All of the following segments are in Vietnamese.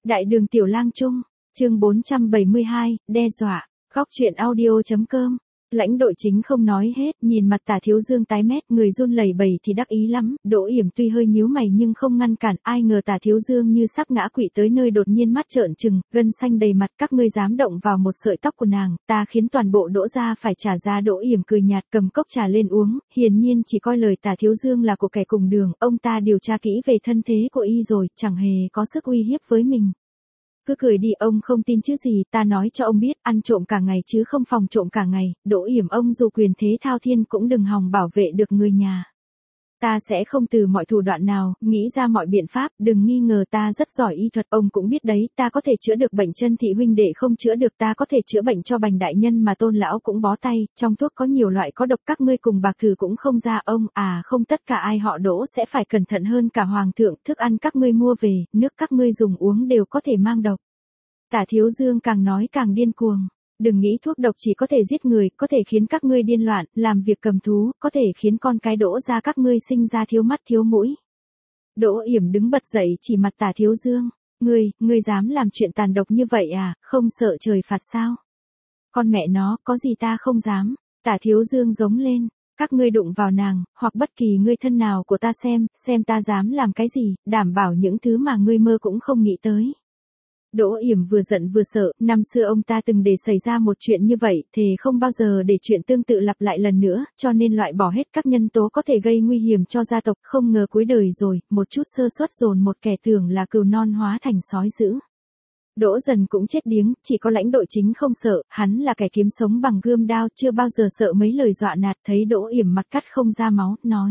Đại đường Tiểu Lang Trung, chương 472, đe dọa, góc truyện audio.com. Lãnh đội chính không nói hết, nhìn mặt Tả Thiếu Dương tái mét, người run lẩy bẩy thì đắc ý lắm, Đỗ Yểm tuy hơi nhíu mày nhưng không ngăn cản, ai ngờ Tả Thiếu Dương như sắp ngã quỵ tới nơi đột nhiên mắt trợn trừng, gân xanh đầy mặt, các ngươi dám động vào một sợi tóc của nàng, ta khiến toàn bộ Đỗ gia phải trả giá. Đỗ Yểm cười nhạt cầm cốc trà lên uống, hiển nhiên chỉ coi lời Tả Thiếu Dương là của kẻ cùng đường, ông ta điều tra kỹ về thân thế của y rồi, chẳng hề có sức uy hiếp với mình. Cứ cười đi, ông không tin chứ gì, ta nói cho ông biết, ăn trộm cả ngày chứ không phòng trộm cả ngày, Đỗ Yểm ông dù quyền thế thao thiên cũng đừng hòng bảo vệ được người nhà. Ta sẽ không từ mọi thủ đoạn nào, nghĩ ra mọi biện pháp, đừng nghi ngờ ta rất giỏi y thuật, ông cũng biết đấy, ta có thể chữa được bệnh chân thị huynh đệ không chữa được, ta có thể chữa bệnh cho Bành đại nhân mà Tôn lão cũng bó tay, trong thuốc có nhiều loại có độc, các ngươi cùng bạc thử cũng không ra. Ông, không, tất cả ai họ Đỗ sẽ phải cẩn thận hơn cả hoàng thượng, thức ăn các ngươi mua về, nước các ngươi dùng uống đều có thể mang độc. Tả Thiếu Dương càng nói càng điên cuồng. Đừng nghĩ thuốc độc chỉ có thể giết người, có thể khiến các ngươi điên loạn, làm việc cầm thú, có thể khiến con cái Đỗ gia các ngươi sinh ra thiếu mắt thiếu mũi. Đỗ Yểm đứng bật dậy chỉ mặt Tả Thiếu Dương. Ngươi dám làm chuyện tàn độc như vậy à, không sợ trời phạt sao? Con mẹ nó, có gì ta không dám. Tả Thiếu Dương giống lên. Các ngươi đụng vào nàng, hoặc bất kỳ ngươi thân nào của ta xem ta dám làm cái gì, đảm bảo những thứ mà ngươi mơ cũng không nghĩ tới. Đỗ Yểm vừa giận vừa sợ, năm xưa ông ta từng để xảy ra một chuyện như vậy, thề không bao giờ để chuyện tương tự lặp lại lần nữa, cho nên loại bỏ hết các nhân tố có thể gây nguy hiểm cho gia tộc, không ngờ cuối đời rồi, một chút sơ suất dồn một kẻ tưởng là cừu non hóa thành sói dữ. Đỗ Dần cũng chết điếng, chỉ có Lãnh đội chính không sợ, hắn là kẻ kiếm sống bằng gươm đao, chưa bao giờ sợ mấy lời dọa nạt, thấy Đỗ Yểm mặt cắt không ra máu, nói.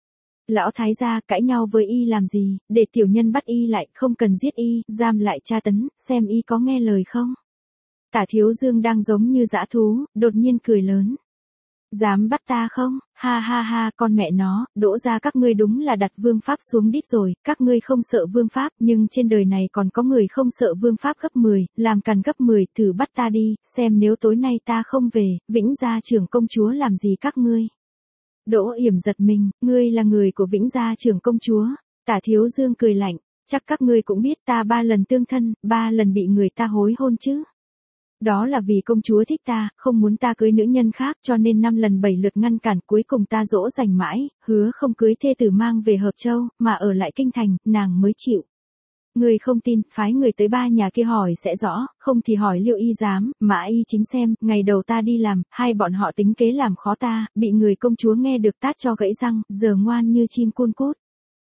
Lão thái gia, cãi nhau với y làm gì, để tiểu nhân bắt y lại, không cần giết y, giam lại tra tấn, xem y có nghe lời không. Tả Thiếu Dương đang giống như dã thú, đột nhiên cười lớn. Dám bắt ta không, ha ha ha, con mẹ nó, Đỗ gia các ngươi đúng là đặt vương pháp xuống đít rồi, các ngươi không sợ vương pháp, nhưng trên đời này còn có người không sợ vương pháp gấp 10, làm càn gấp 10, thử bắt ta đi, xem nếu tối nay ta không về, Vĩnh Gia trưởng công chúa làm gì các ngươi. Đỗ Yểm giật mình, ngươi là người của Vĩnh Gia trưởng công chúa. Tả Thiếu Dương cười lạnh, chắc các ngươi cũng biết ta 3 lần tương thân, 3 lần bị người ta hối hôn chứ. Đó là vì công chúa thích ta, không muốn ta cưới nữ nhân khác, cho nên 5 lần 7 lượt ngăn cản, cuối cùng ta dỗ dành mãi, hứa không cưới thê tử mang về Hợp Châu, mà ở lại kinh thành, nàng mới chịu. Người không tin, phái người tới 3 nhà kia hỏi sẽ rõ, không thì hỏi Liệu y dám, Mã y chính xem, ngày đầu ta đi làm, hai bọn họ tính kế làm khó ta, bị người công chúa nghe được tát cho gãy răng, giờ ngoan như chim cun cút.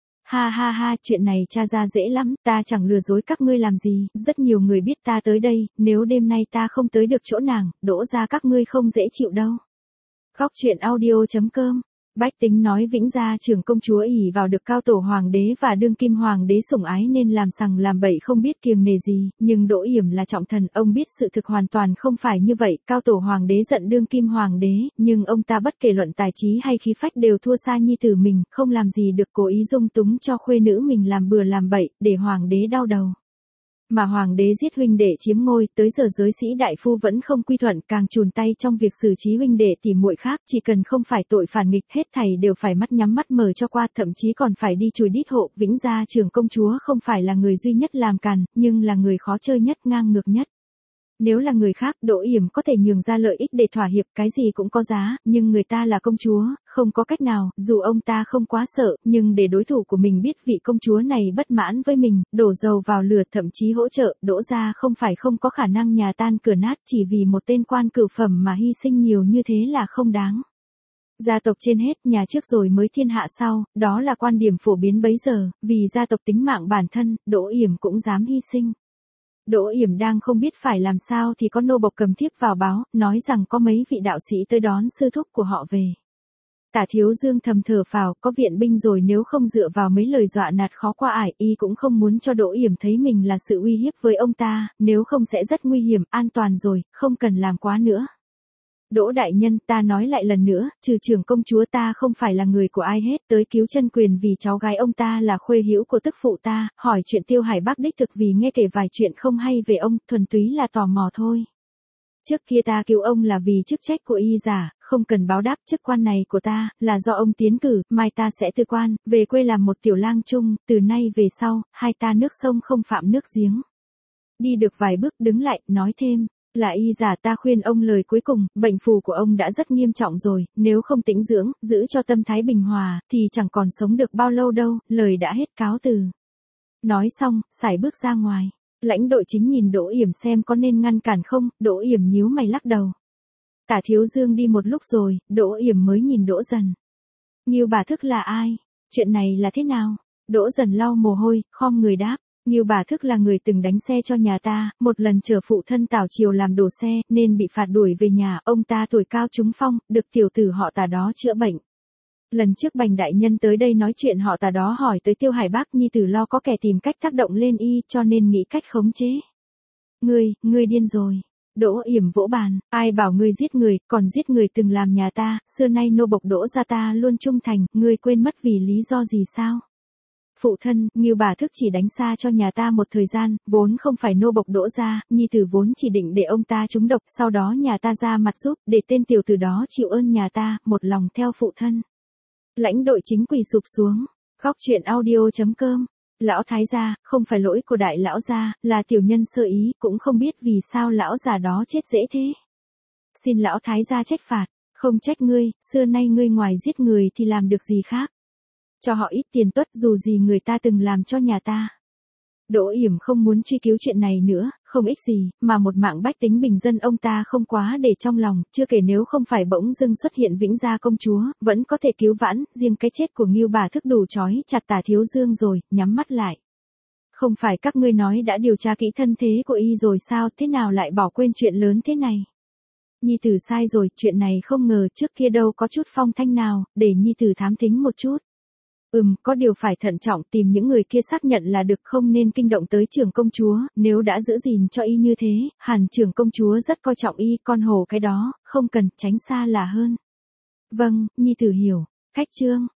Ha ha ha, chuyện này tra ra dễ lắm, ta chẳng lừa dối các ngươi làm gì, rất nhiều người biết ta tới đây, nếu đêm nay ta không tới được chỗ nàng, Đỗ gia các ngươi không dễ chịu đâu. Góc truyện audio.com. Bách tính nói Vĩnh Gia trưởng công chúa ỷ vào được cao tổ hoàng đế và đương kim hoàng đế sủng ái nên làm sằng làm bậy không biết kiêng nề gì, nhưng Đỗ Yểm là trọng thần, ông biết sự thực hoàn toàn không phải như vậy, cao tổ hoàng đế giận đương kim hoàng đế, nhưng ông ta bất kể luận tài trí hay khí phách đều thua xa nhi tử mình, không làm gì được, cố ý dung túng cho khuê nữ mình làm bừa làm bậy, để hoàng đế đau đầu. Mà hoàng đế giết huynh đệ chiếm ngôi, tới giờ giới sĩ đại phu vẫn không quy thuận, càng chùn tay trong việc xử trí huynh đệ tỉ muội khác, chỉ cần không phải tội phản nghịch, hết thảy đều phải mắt nhắm mắt mở cho qua, thậm chí còn phải đi chùi đít hộ. Vĩnh Gia trưởng công chúa không phải là người duy nhất làm càn, nhưng là người khó chơi nhất, ngang ngược nhất. Nếu là người khác, Đỗ Yểm có thể nhường ra lợi ích để thỏa hiệp, cái gì cũng có giá, nhưng người ta là công chúa, không có cách nào, dù ông ta không quá sợ, nhưng để đối thủ của mình biết vị công chúa này bất mãn với mình, đổ dầu vào lửa, thậm chí hỗ trợ, Đỗ gia không phải không có khả năng nhà tan cửa nát, chỉ vì một tên quan cửu phẩm mà hy sinh nhiều như thế là không đáng. Gia tộc trên hết, nhà trước rồi mới thiên hạ sau, đó là quan điểm phổ biến bấy giờ, vì gia tộc tính mạng bản thân, Đỗ Yểm cũng dám hy sinh. Đỗ Yểm đang không biết phải làm sao thì có nô bộc cầm thiếp vào báo, nói rằng có mấy vị đạo sĩ tới đón sư thúc của họ về. Tả Thiếu Dương thầm thở phào, có viện binh rồi, nếu không dựa vào mấy lời dọa nạt khó qua ải, y cũng không muốn cho Đỗ Yểm thấy mình là sự uy hiếp với ông ta, nếu không sẽ rất nguy hiểm, an toàn rồi, không cần làm quá nữa. Đỗ đại nhân, ta nói lại lần nữa, trừ trưởng công chúa ta không phải là người của ai hết, tới cứu chân quyền vì cháu gái ông ta là khuê hữu của tức phụ ta, hỏi chuyện Tiêu Hải Bắc đích thực vì nghe kể vài chuyện không hay về ông, thuần túy là tò mò thôi. Trước kia ta cứu ông là vì chức trách của y giả, không cần báo đáp, chức quan này của ta, là do ông tiến cử, mai ta sẽ từ quan, về quê làm một tiểu lang trung, từ nay về sau, hai ta nước sông không phạm nước giếng. Đi được vài bước đứng lại, nói thêm, là y giả ta khuyên ông lời cuối cùng, bệnh phù của ông đã rất nghiêm trọng rồi, nếu không tĩnh dưỡng, giữ cho tâm thái bình hòa, thì chẳng còn sống được bao lâu đâu, lời đã hết cáo từ. Nói xong, sải bước ra ngoài. Lãnh đội chính nhìn Đỗ Yểm xem có nên ngăn cản không, Đỗ Yểm nhíu mày lắc đầu. Tả Thiếu Dương đi một lúc rồi, Đỗ Yểm mới nhìn Đỗ Dần. Ngưu bà Thức là ai? Chuyện này là thế nào? Đỗ Dần lau mồ hôi, khom người đáp. Ngưu bà Thức là người từng đánh xe cho nhà ta, một lần chở phụ thân Tào Triều làm đổ xe, nên bị phạt đuổi về nhà, ông ta tuổi cao trúng phong, được tiểu tử họ Tả đó chữa bệnh. Lần trước Bành đại nhân tới đây nói chuyện họ Tả đó hỏi tới Tiêu Hải Bác nhi tử lo có kẻ tìm cách tác động lên y, cho nên nghĩ cách khống chế. Ngươi điên rồi. Đỗ Yểm vỗ bàn, ai bảo ngươi giết người, còn giết người từng làm nhà ta, xưa nay nô bộc Đỗ gia ta luôn trung thành, ngươi quên mất vì lý do gì sao? Phụ thân, Ngưu bà Thức chỉ đánh xa cho nhà ta một thời gian, vốn không phải nô bộc Đỗ gia, nhi tử vốn chỉ định để ông ta trúng độc, sau đó nhà ta ra mặt giúp, để tên tiểu tử đó chịu ơn nhà ta, một lòng theo phụ thân. Lãnh đội chính quỳ sụp xuống, góc chuyện audio.com. Lão thái gia, không phải lỗi của đại lão gia, là tiểu nhân sơ ý, cũng không biết vì sao lão già đó chết dễ thế. Xin lão thái gia trách phạt, không trách ngươi, xưa nay ngươi ngoài giết người thì làm được gì khác. Cho họ ít tiền tuất dù gì người ta từng làm cho nhà ta. Đỗ Yểm không muốn truy cứu chuyện này nữa, không ích gì, mà một mạng bách tính bình dân ông ta không quá để trong lòng, chưa kể nếu không phải bỗng dưng xuất hiện Vĩnh Gia công chúa, vẫn có thể cứu vãn, riêng cái chết của Ngưu bà Thức đủ trói chặt Tả Thiếu Dương rồi, nhắm mắt lại. Không phải các ngươi nói đã điều tra kỹ thân thế của y rồi sao, thế nào lại bỏ quên chuyện lớn thế này? Nhi tử sai rồi, chuyện này không ngờ trước kia đâu có chút phong thanh nào, để nhi tử thám thính một chút. Có điều phải thận trọng tìm những người kia xác nhận là được, không nên kinh động tới trưởng công chúa, nếu đã giữ gìn cho y như thế, hẳn trưởng công chúa rất coi trọng y, con hổ cái đó, không cần, tránh xa là hơn. Vâng, nhi tử hiểu. Khách chương.